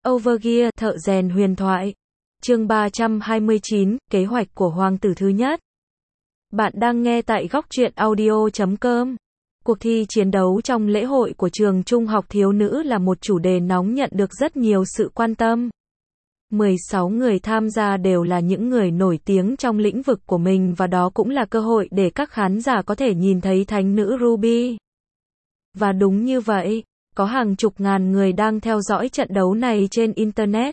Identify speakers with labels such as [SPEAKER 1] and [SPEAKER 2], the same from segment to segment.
[SPEAKER 1] Overgear, thợ rèn huyền thoại. Chương 329, kế hoạch của hoàng tử thứ nhất. Bạn đang nghe tại góc truyện audio.com. Cuộc thi chiến đấu trong lễ hội của trường trung học thiếu nữ là một chủ đề nóng nhận được rất nhiều sự quan tâm. 16 người tham gia đều là những người nổi tiếng trong lĩnh vực của mình và đó cũng là cơ hội để các khán giả có thể nhìn thấy thánh nữ Ruby. Và đúng như vậy, có hàng chục ngàn người đang theo dõi trận đấu này trên Internet.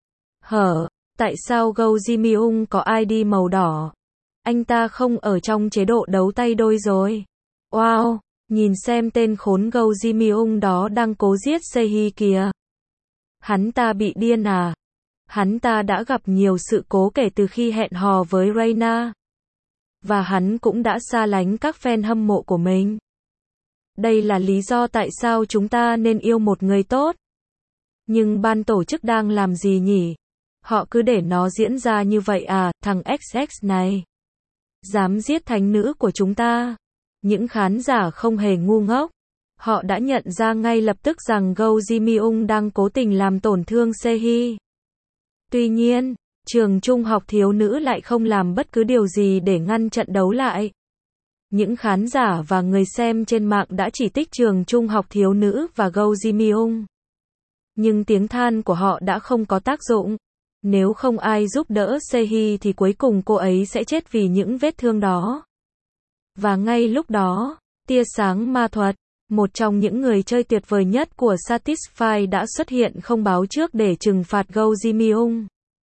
[SPEAKER 1] Tại sao Go Ji-myung có ID màu đỏ? Anh ta không ở trong chế độ đấu tay đôi rồi. Wow, nhìn xem tên khốn Go Ji-myung đó đang cố giết Se-hee kìa. Hắn ta bị điên à? Hắn ta đã gặp nhiều sự cố kể từ khi hẹn hò với Reina. Và hắn cũng đã xa lánh các fan hâm mộ của mình. Đây là lý do tại sao chúng ta nên yêu một người tốt. Nhưng ban tổ chức đang làm gì nhỉ? Họ cứ để nó diễn ra như vậy à, thằng XX này. Dám giết thánh nữ của chúng ta. Những khán giả không hề ngu ngốc. Họ đã nhận ra ngay lập tức rằng Go Ji-myung đang cố tình làm tổn thương Se-hee. Tuy nhiên, trường trung học thiếu nữ lại không làm bất cứ điều gì để ngăn trận đấu lại. Những khán giả và người xem trên mạng đã chỉ trích trường trung học thiếu nữ và Go Ji-myung. Nhưng tiếng than của họ đã không có tác dụng. Nếu không ai giúp đỡ Se-hee thì cuối cùng cô ấy sẽ chết vì những vết thương đó. Và ngay lúc đó, tia sáng ma thuật, một trong những người chơi tuyệt vời nhất của Satisfy đã xuất hiện không báo trước để trừng phạt Go Ji-myung.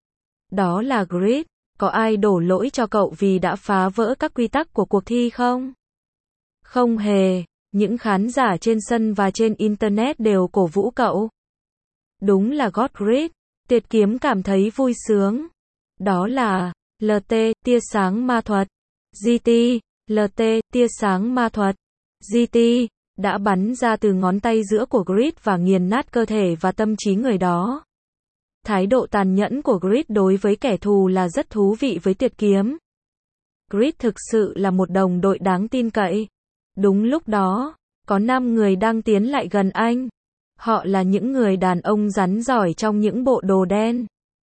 [SPEAKER 1] Đó là Grid. Có ai đổ lỗi cho cậu vì đã phá vỡ các quy tắc của cuộc thi không? Không hề, những khán giả trên sân và trên Internet đều cổ vũ cậu. Đúng là God Grid, Tuyệt Kiếm cảm thấy vui sướng. Đó là LT, tia sáng ma thuật. GT, LT, tia sáng ma thuật. GT, đã bắn ra từ ngón tay giữa của Grid và nghiền nát cơ thể và tâm trí người đó. Thái độ tàn nhẫn của Grid đối với kẻ thù là rất thú vị với Tuyệt Kiếm. Grid thực sự là một đồng đội đáng tin cậy. Đúng lúc đó, có 5 người đang tiến lại gần anh. Họ là những người đàn ông rắn giỏi trong những bộ đồ đen.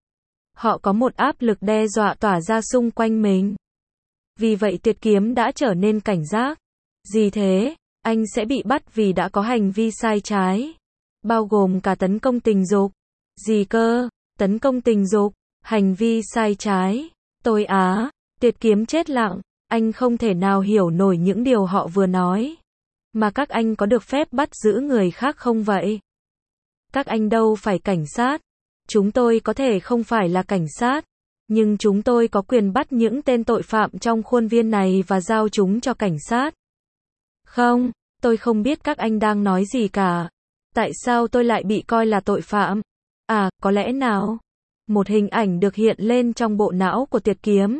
[SPEAKER 1] Họ có một áp lực đe dọa tỏa ra xung quanh mình. Vì vậy Tuyệt Kiếm đã trở nên cảnh giác. Gì thế? Anh sẽ bị bắt vì đã có hành vi sai trái. Bao gồm cả tấn công tình dục. Gì cơ? Tấn công tình dục, hành vi sai trái. Tôi á, Tuyệt Kiếm chết lặng, anh không thể nào hiểu nổi những điều họ vừa nói. Mà các anh có được phép bắt giữ người khác không vậy? Các anh đâu phải cảnh sát. Chúng tôi có thể không phải là cảnh sát, nhưng chúng tôi có quyền bắt những tên tội phạm trong khuôn viên này và giao chúng cho cảnh sát. Không, tôi không biết các anh đang nói gì cả. Tại sao tôi lại bị coi là tội phạm? À, có lẽ nào? Một hình ảnh được hiện lên trong bộ não của Tuyệt Kiếm.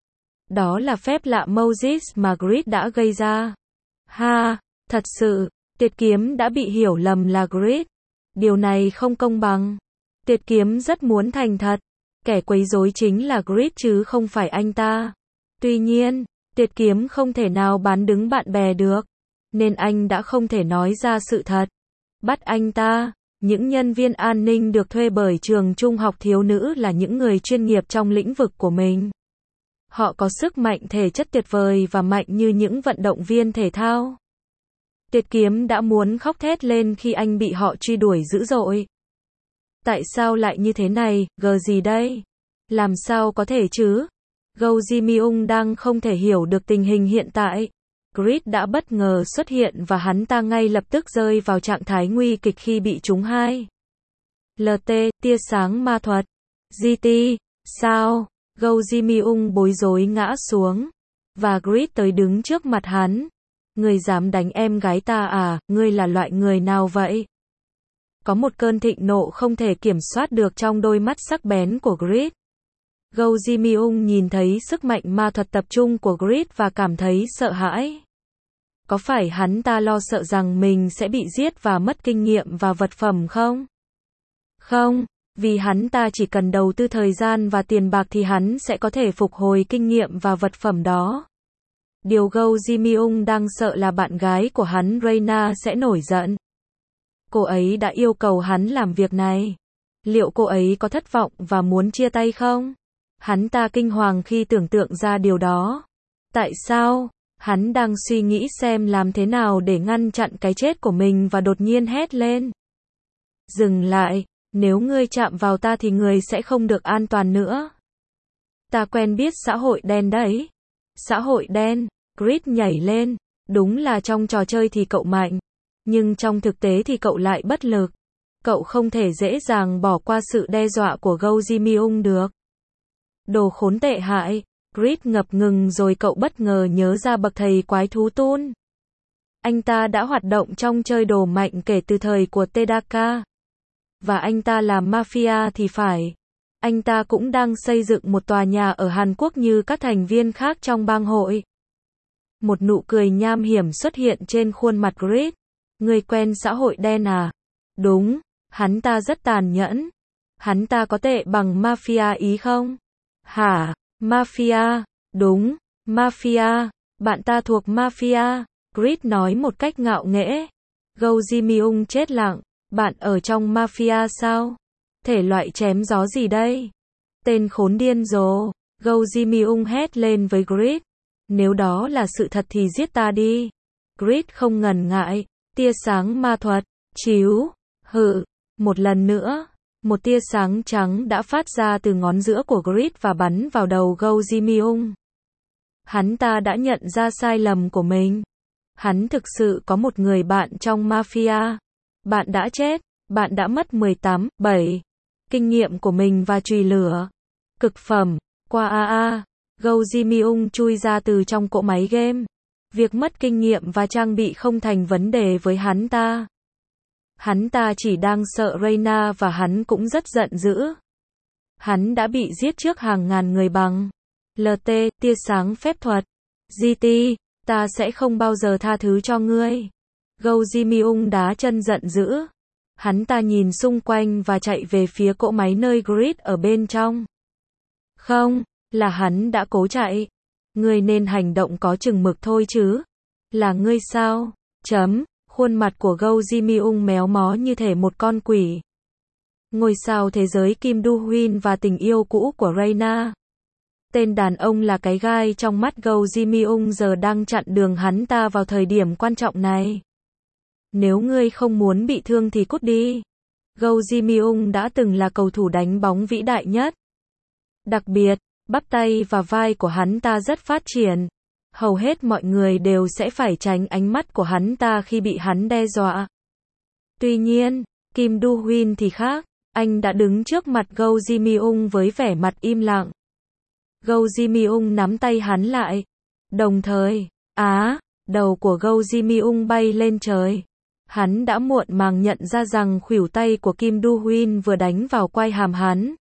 [SPEAKER 1] Đó là phép lạ Moses mà Grid đã gây ra. Thật sự, Tuyệt Kiếm đã bị hiểu lầm là Grid. Điều này không công bằng. Tuyệt Kiếm rất muốn thành thật. Kẻ quấy rối chính là Grid chứ không phải anh ta. Tuy nhiên, Tuyệt Kiếm không thể nào bán đứng bạn bè được. Nên anh đã không thể nói ra sự thật. Bắt anh ta. Những nhân viên an ninh được thuê bởi trường trung học thiếu nữ là những người chuyên nghiệp trong lĩnh vực của mình. Họ có sức mạnh thể chất tuyệt vời và mạnh như những vận động viên thể thao. Tuyệt Kiếm đã muốn khóc thét lên khi anh bị họ truy đuổi dữ dội. Tại sao lại như thế này, gì đây? Làm sao có thể chứ? Go Ji-myung đang không thể hiểu được tình hình hiện tại. Grid đã bất ngờ xuất hiện và hắn ta ngay lập tức rơi vào trạng thái nguy kịch khi bị trúng 2. LT, tia sáng ma thuật. GT, sao? Go Ji-myung bối rối ngã xuống. Và Grid tới đứng trước mặt hắn. Ngươi dám đánh em gái ta à, ngươi là loại người nào vậy? Có một cơn thịnh nộ không thể kiểm soát được trong đôi mắt sắc bén của Grid. Go Ji-myung nhìn thấy sức mạnh ma thuật tập trung của Grid và cảm thấy sợ hãi. Có phải hắn ta lo sợ rằng mình sẽ bị giết và mất kinh nghiệm và vật phẩm không? Không, vì hắn ta chỉ cần đầu tư thời gian và tiền bạc thì hắn sẽ có thể phục hồi kinh nghiệm và vật phẩm đó. Điều Go Ji-myung đang sợ là bạn gái của hắn Reina sẽ nổi giận. Cô ấy đã yêu cầu hắn làm việc này. Liệu cô ấy có thất vọng và muốn chia tay không? Hắn ta kinh hoàng khi tưởng tượng ra điều đó. Tại sao? Hắn đang suy nghĩ xem làm thế nào để ngăn chặn cái chết của mình và đột nhiên hét lên. Dừng lại, nếu ngươi chạm vào ta thì ngươi sẽ không được an toàn nữa. Ta quen biết xã hội đen đấy. Xã hội đen, Creed nhảy lên, đúng là trong trò chơi thì cậu mạnh, nhưng trong thực tế thì cậu lại bất lực. Cậu không thể dễ dàng bỏ qua sự đe dọa của Go Ji Myung được. Đồ khốn tệ hại, Creed ngập ngừng rồi cậu bất ngờ nhớ ra bậc thầy quái thú Tun. Anh ta đã hoạt động trong chơi đồ mạnh kể từ thời của Tedaka. Và anh ta làm mafia thì phải. Anh ta cũng đang xây dựng một tòa nhà ở Hàn Quốc như các thành viên khác trong bang hội. Một nụ cười nham hiểm xuất hiện trên khuôn mặt Creed. Người quen xã hội đen à? Đúng, hắn ta rất tàn nhẫn. Hắn ta có tệ bằng mafia ý không? Hả? Mafia? Đúng, mafia. Bạn ta thuộc mafia. Creed nói một cách ngạo nghễ. Go Ji Myung chết lặng. Bạn ở trong mafia sao? Thể loại chém gió gì đây? Tên khốn điên rồ. Go Ji Myung hét lên với Creed. Nếu đó là sự thật thì giết ta đi. Creed không ngần ngại. Tia sáng ma thuật. Chíu. Hự. Một lần nữa. Một tia sáng trắng đã phát ra từ ngón giữa của Creed và bắn vào đầu Go Ji Myung. Hắn ta đã nhận ra sai lầm của mình. Hắn thực sự có một người bạn trong mafia. Bạn đã chết. Bạn đã mất 18/7 kinh nghiệm của mình và chùy lửa. Cực phẩm. Qua Go Ji Myung chui ra từ trong cỗ máy game. Việc mất kinh nghiệm và trang bị không thành vấn đề với hắn ta. Hắn ta chỉ đang sợ Reina và hắn cũng rất giận dữ. Hắn đã bị giết trước hàng ngàn người bằng LT, tia sáng phép thuật. GT, ta sẽ không bao giờ tha thứ cho ngươi. Go Ji Myung đá chân giận dữ. Hắn ta nhìn xung quanh và chạy về phía cỗ máy nơi Creed ở bên trong. Không, là hắn đã cố chạy. Ngươi nên hành động có chừng mực thôi chứ. Là ngươi sao? Khuôn mặt của Go Ji Myung méo mó như thể một con quỷ. Ngôi sao thế giới Kim Do Hyun và tình yêu cũ của Reina. Tên đàn ông là cái gai trong mắt Go Ji Myung giờ đang chặn đường hắn ta vào thời điểm quan trọng này. Nếu ngươi không muốn bị thương thì cút đi. Go Ji Myung đã từng là cầu thủ đánh bóng vĩ đại nhất. Đặc biệt, bắp tay và vai của hắn ta rất phát triển. Hầu hết mọi người đều sẽ phải tránh ánh mắt của hắn ta khi bị hắn đe dọa. Tuy nhiên, Kim Do Hyun thì khác. Anh đã đứng trước mặt Go Ji Myung với vẻ mặt im lặng. Go Ji Myung nắm tay hắn lại. Đồng thời, đầu của Go Ji Myung bay lên trời. Hắn đã muộn màng nhận ra rằng khuỷu tay của Kim Do Hyun vừa đánh vào quai hàm hắn.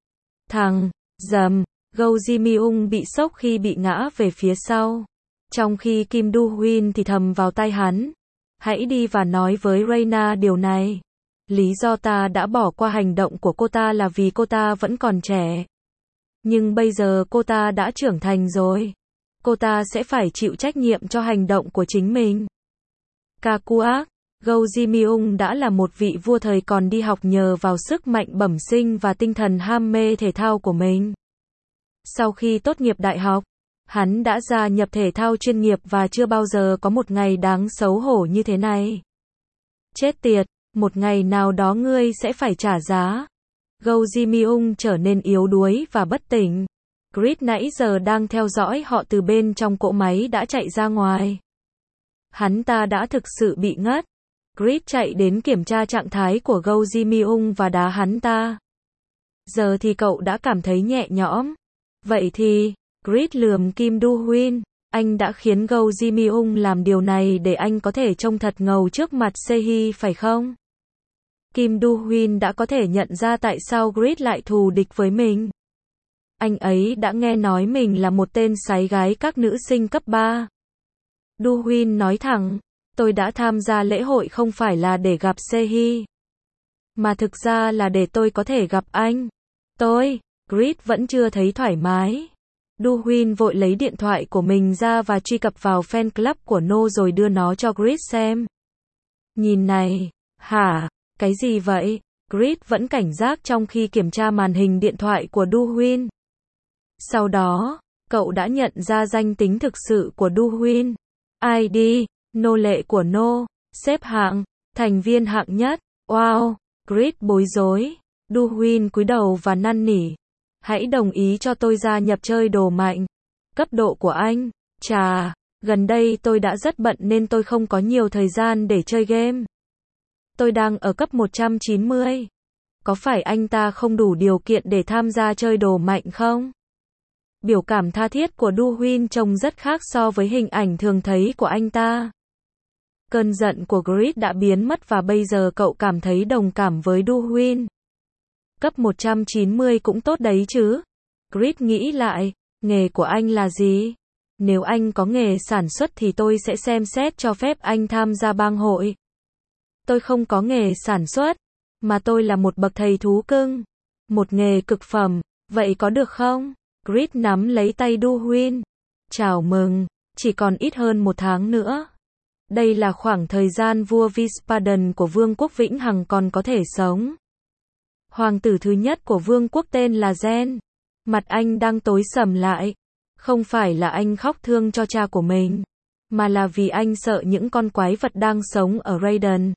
[SPEAKER 1] Go Ji Myung bị sốc khi bị ngã về phía sau. Trong khi Kim Do Hyun thì thầm vào tai hắn. Hãy đi và nói với Reina điều này. Lý do ta đã bỏ qua hành động của cô ta là vì cô ta vẫn còn trẻ. Nhưng bây giờ cô ta đã trưởng thành rồi. Cô ta sẽ phải chịu trách nhiệm cho hành động của chính mình. Kakuak, Go Ji Myung đã là một vị vua thời còn đi học nhờ vào sức mạnh bẩm sinh và tinh thần ham mê thể thao của mình. Sau khi tốt nghiệp đại học, hắn đã gia nhập thể thao chuyên nghiệp và chưa bao giờ có một ngày đáng xấu hổ như thế này. Chết tiệt, một ngày nào đó ngươi sẽ phải trả giá. Go Ji Myung trở nên yếu đuối và bất tỉnh. Creed nãy giờ đang theo dõi họ từ bên trong cỗ máy đã chạy ra ngoài. Hắn ta đã thực sự bị ngất. Creed chạy đến kiểm tra trạng thái của Go Ji Myung và đá hắn ta. Giờ thì cậu đã cảm thấy nhẹ nhõm. Vậy thì, Creed lườm Kim Do Hyun. Anh đã khiến Go Ji Myung làm điều này để anh có thể trông thật ngầu trước mặt Sehee phải không? Kim Do Hyun đã có thể nhận ra tại sao Creed lại thù địch với mình. Anh ấy đã nghe nói mình là một tên sái gái các nữ sinh cấp 3. Do Hyun nói thẳng, tôi đã tham gia lễ hội không phải là để gặp Sehee, mà thực ra là để tôi có thể gặp anh. Creed vẫn chưa thấy thoải mái. Do Hyun vội lấy điện thoại của mình ra và truy cập vào fan club của No rồi đưa nó cho Creed xem. Nhìn này, hả, cái gì vậy? Grid vẫn cảnh giác trong khi kiểm tra màn hình điện thoại của Du Huynh. Sau đó, cậu đã nhận ra danh tính thực sự của Du Huynh. ID, nô lệ của No, xếp hạng, thành viên hạng nhất. Wow, Grid bối rối. Du Huynh cúi đầu và năn nỉ. Hãy đồng ý cho tôi gia nhập chơi đồ mạnh. Cấp độ của anh, chà, gần đây tôi đã rất bận nên tôi không có nhiều thời gian để chơi game. Tôi đang ở cấp 190. Có phải anh ta không đủ điều kiện để tham gia chơi đồ mạnh không? Biểu cảm tha thiết của Du Huynh trông rất khác so với hình ảnh thường thấy của anh ta. Cơn giận của Grid đã biến mất và bây giờ cậu cảm thấy đồng cảm với Du Huynh. Cấp 190 cũng tốt đấy chứ. Grid nghĩ lại, nghề của anh là gì? Nếu anh có nghề sản xuất thì tôi sẽ xem xét cho phép anh tham gia bang hội. Tôi không có nghề sản xuất, mà tôi là một bậc thầy thú cưng. Một nghề cực phẩm, vậy có được không? Grid nắm lấy tay Du Huynh. Chào mừng, chỉ còn ít hơn 1 tháng nữa. Đây là khoảng thời gian vua Vispadan của Vương quốc Vĩnh Hằng còn có thể sống. Hoàng tử thứ nhất của vương quốc tên là Zen. Mặt anh đang tối sầm lại. Không phải là anh khóc thương cho cha của mình, mà là vì anh sợ những con quái vật đang sống ở Raiden.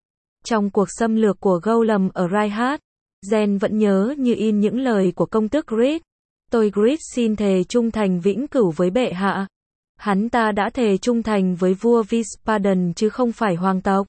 [SPEAKER 1] Trong cuộc xâm lược của Golem ở Raihat, Zen vẫn nhớ như in những lời của công tước Grid. Tôi Grid xin thề trung thành vĩnh cửu với bệ hạ. Hắn ta đã thề trung thành với vua Vispadan chứ không phải hoàng tộc.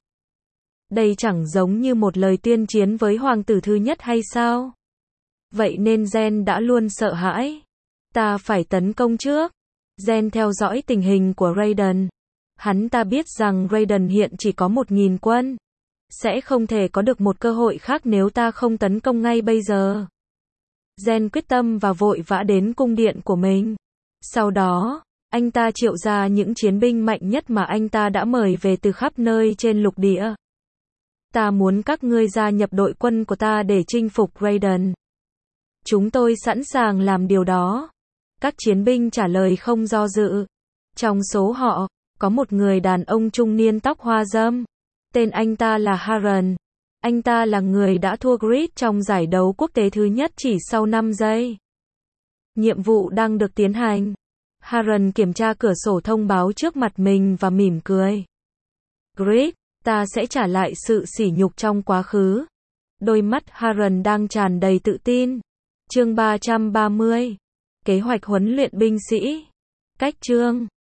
[SPEAKER 1] Đây chẳng giống như một lời tuyên chiến với hoàng tử thứ nhất hay sao? Vậy nên Zen đã luôn sợ hãi. Ta phải tấn công trước. Zen theo dõi tình hình của Raiden. Hắn ta biết rằng Raiden hiện chỉ có 1.000 quân. Sẽ không thể có được một cơ hội khác nếu ta không tấn công ngay bây giờ. Zen quyết tâm và vội vã đến cung điện của mình. Sau đó, anh ta triệu ra những chiến binh mạnh nhất mà anh ta đã mời về từ khắp nơi trên lục địa. Ta muốn các ngươi gia nhập đội quân của ta để chinh phục Raiden. Chúng tôi sẵn sàng làm điều đó. Các chiến binh trả lời không do dự. Trong số họ, có một người đàn ông trung niên tóc hoa râm. Tên anh ta là Haran. Anh ta là người đã thua Grid trong giải đấu quốc tế thứ nhất chỉ sau 5 giây. Nhiệm vụ đang được tiến hành. Haran kiểm tra cửa sổ thông báo trước mặt mình và mỉm cười. Grid, ta sẽ trả lại sự sỉ nhục trong quá khứ. Đôi mắt Haran đang tràn đầy tự tin. Chương 330. Kế hoạch huấn luyện binh sĩ. Cách chương